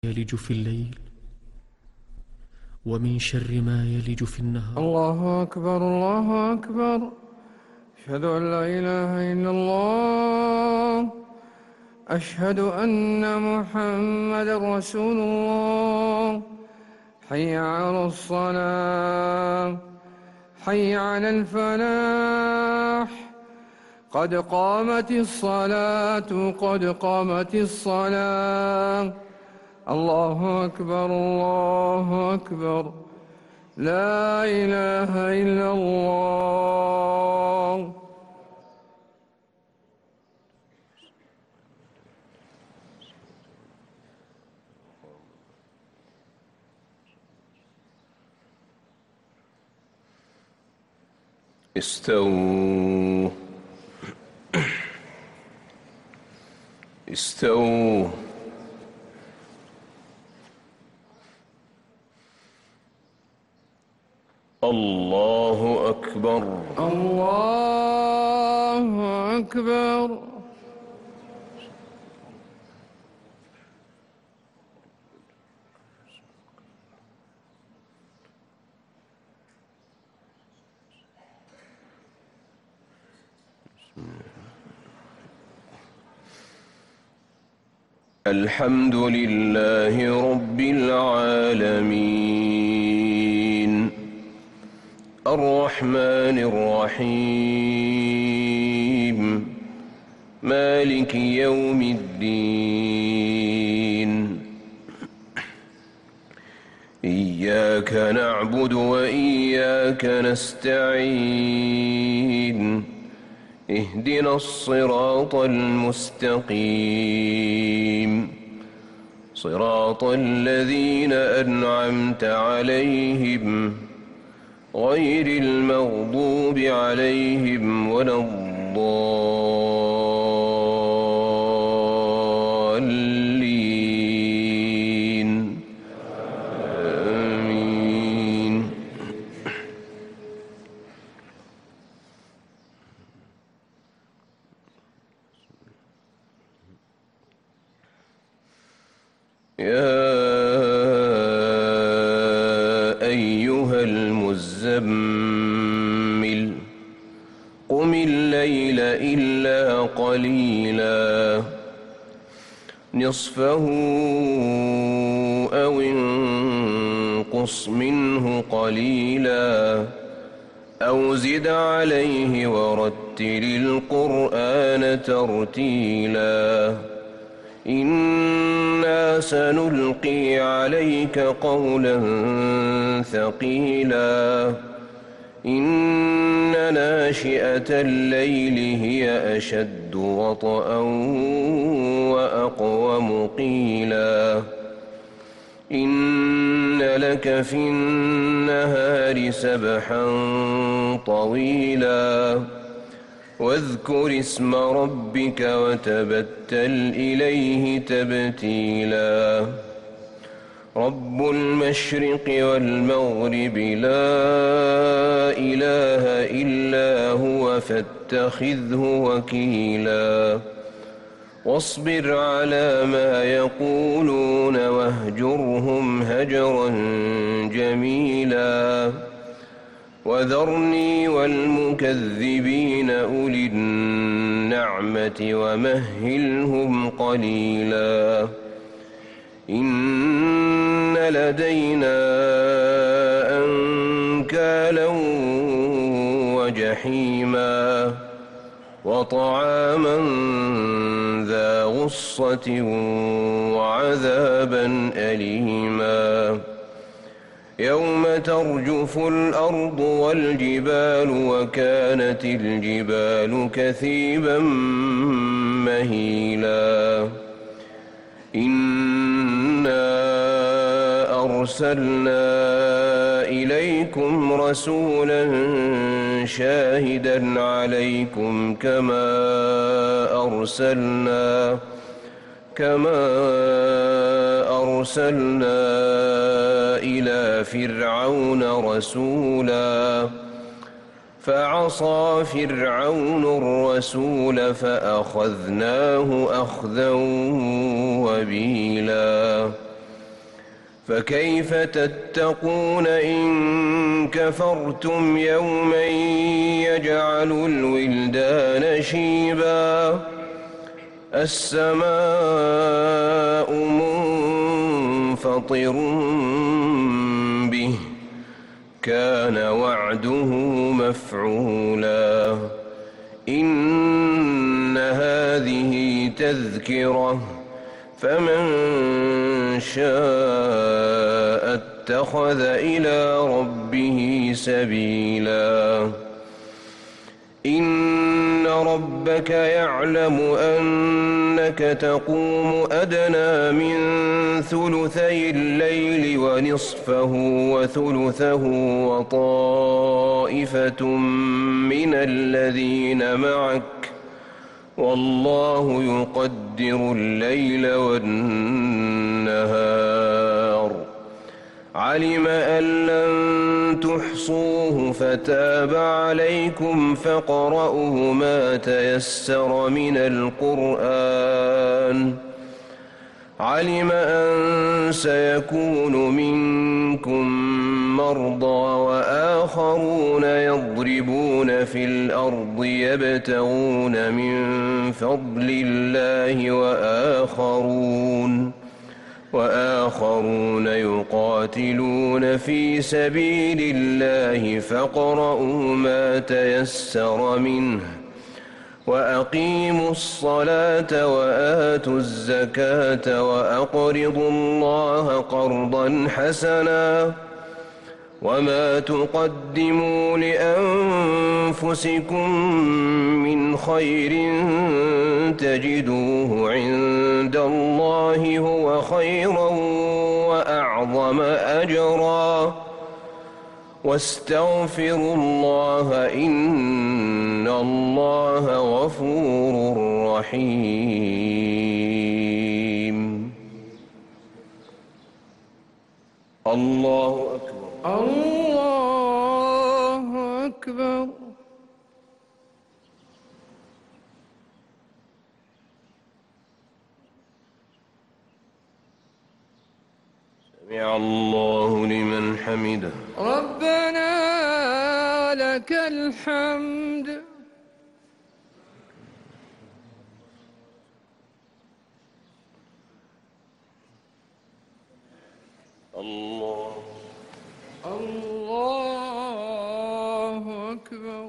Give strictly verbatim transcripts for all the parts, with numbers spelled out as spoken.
يلج في الليل ومن شر ما يلج في النهار. الله أكبر الله أكبر. أشهد أن لا إله إلا الله. أشهد أن محمدا رسول الله. حي على الصلاة، حي على الفلاح. قد قامت الصلاة قد قامت الصلاة. الله أكبر الله أكبر. لا إله إلا الله. استووا استووا الله أكبر الله أكبر. الحمد لله رب العالمين الرحمن الرحيم مالك يوم الدين إياك نعبد وإياك نستعين اهدنا الصراط المستقيم صراط الذين أنعمت عليهم غير المغضوب عليهم ولا الضالين آمين. يا أيها المزمل قم الليل إلا قليلا نصفه أو انقص منه قليلا أو زد عليه ورتل القرآن ترتيلا إنا سنلقي عليك قولا ثقيلا إن ناشئة الليل هي أشد وطئا وأقوم قيلا إن لك في النهار سبحا طويلا واذكر اسم ربك وتبتل إليه تبتيلا رب المشرق والمغرب لا إله إلا هو فاتخذه وكيلا واصبر على ما يقولون واهجرهم هجرا جميلا وذرني والمكذبين أولي النعمة ومهلهم قليلا إن لدينا أنكالا وجحيما وطعاما ذا غصة وعذابا أليما يوم ترجف الأرض والجبال وكانت الجبال كثيبا مهيلا إنا أرسلنا إليكم رسولا شاهدا عليكم كما أرسلنا كما أرسلنا إلى فرعون رسولا فعصى فرعون الرسول فأخذناه أخذا وبيلا فكيف تتقون إن كفرتم يوما يجعل الولدان شيبا السماء منفطر به كان وعده مفعولا إن هذه تذكرة فمن شاء اتخذ إلى ربه سبيلا إن ربك يعلم أنك تقوم أدنى من ثلثي الليل ونصفه وثلثه وطائفة من الذين معك والله يقدر الليل والنهار علم أن لن تحصوه فتاب عليكم فاقرؤوا ما تيسر من القرآن علم أن سيكون منكم مرضى وآخرون يضربون في الأرض يبتغون من فضل الله وآخرون وآخرون يقاتلون في سبيل الله فاقرؤوا ما تيسر منه وأقيموا الصلاة وآتوا الزكاة وأقرضوا الله قرضا حسنا وما تقدموا لأنفسكم من خير تجدوه عند الله هو خيرا وأعظم أجرا واستغفروا الله إن الله غفور رحيم الله أكبر الله أكبر سمع الله لمن حمده ربنا لك الحمد الله الله أكبر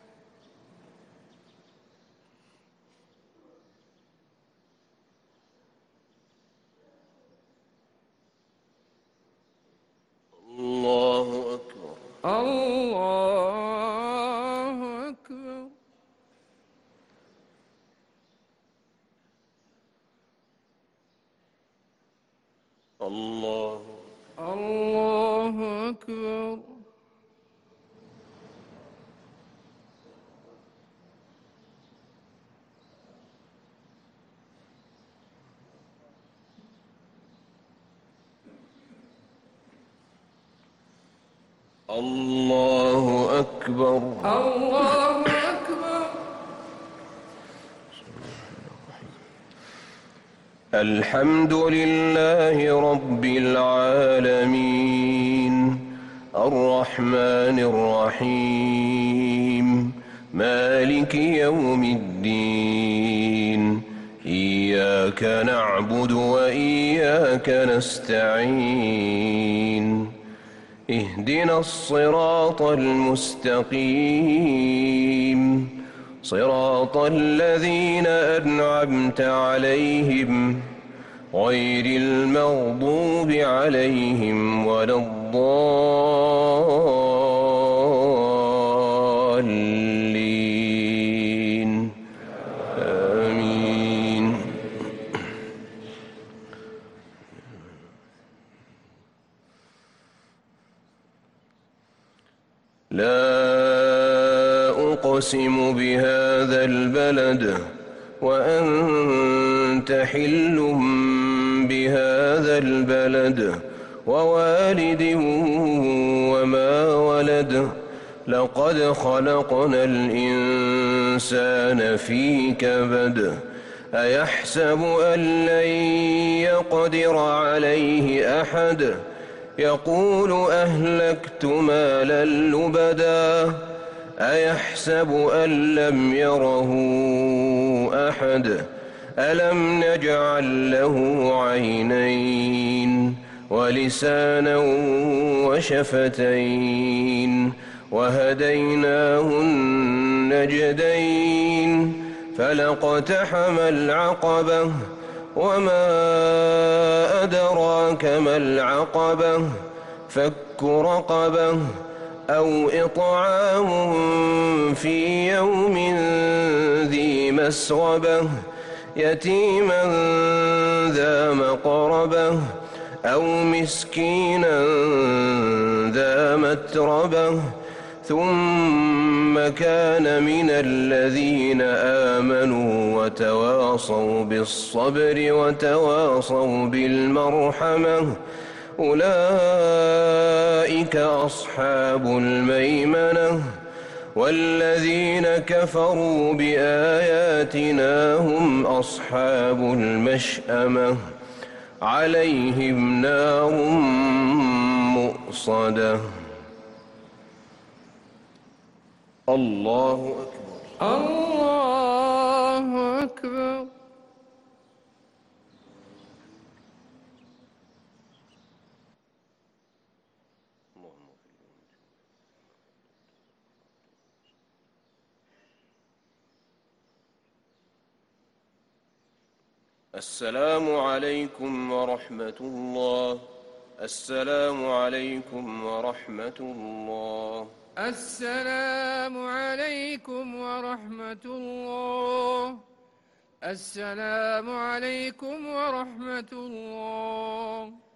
الله أكبر الله أكبر الله الله أكبر الله أكبر الله أكبر الحمد لله رب العالمين الرحمن الرحيم مالك يوم الدين إياك نعبد وإياك نستعين اهدنا الصراط المستقيم صراط الذين أنعمت عليهم غير المغضوب عليهم ولا الضالين آمين لا أقسم بهذا البلد وأنت حل بهذا البلد ووالد وما ولد لقد خلقنا الإنسان في كبد أيحسب أن لن يقدر عليه أحد يقول أهلكت مالا لبدا أيحسب أن لم يره أحد ألم نجعل له عينين ولسانا وشفتين وهديناه النجدين فلاقتحم العقبة وما أدراك ما العقبة فك رقبة أو إطعام في يوم ذي مسغبة يتيما ذا مقربة أو مسكينا ذا متربة ثم كان من الذين آمنوا وتواصوا بالصبر وتواصوا بالمرحمة أولئك أصحاب الميمنة والذين كفروا بآياتنا هم أصحاب المشأمة عليهم نار مؤصدة. الله أكبر. الله أكبر. السلام عليكم ورحمة الله. السلام عليكم ورحمة الله. السلام عليكم ورحمة الله. السلام عليكم ورحمة الله.